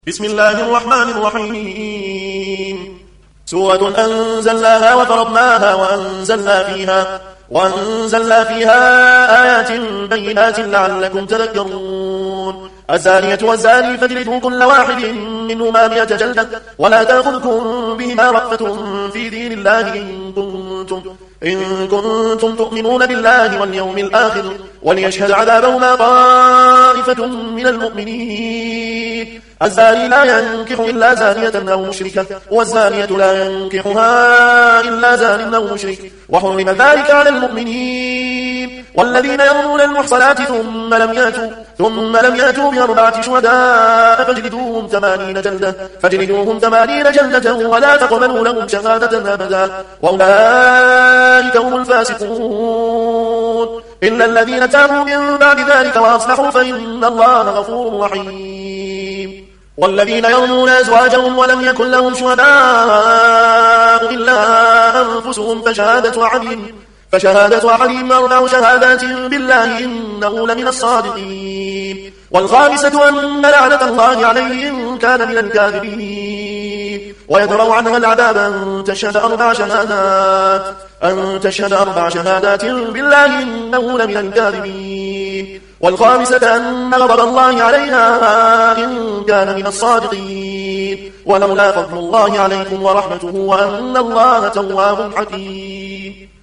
بسم الله الرحمن الرحيم سورة أنزلناها وفرضناها وأنزلنا فيها آيات بينات لعلكم تذكرون الزانية والزاني فاجلدوا كل واحد منهما 100 جلدة ولا تأخذكم بهما رأفة في دين الله إن كنتم تؤمنون بالله واليوم الآخر وليشهد عذابهما طائفة من المؤمنين الزاني لا ينكح إلا زانية أو مشركة والزانية لا ينكحها إلا زان أو مشرك وحرم ذلك على المؤمنين والذين يرمون المحصنات ثم لم يأتوا ب4 شهداء فاجلدوهم 80 جلدة ولا تقبلوا لهم شهادة أبدا وأولئك هم الفاسقون إلا الذين تابوا من بعد ذلك وأصلحوا فإن الله غفور رحيم والذين يرمون أزواجهم ولم يكن لهم شهداء إلا أنفسهم فشهادة أحدهم 4 شهادات بالله إنه لمن الصادقين والخامسة أن لعنة الله عليه إن كان من الكاذبين ويدرأ عنها العذاب أن تشهد 4 شهادات بالله إنه لمن الكاذبين والخامسة أن غضب الله عليها إن كان من الصادقين ولولا فضل الله عليكم ورحمته وأن الله تواب حكيم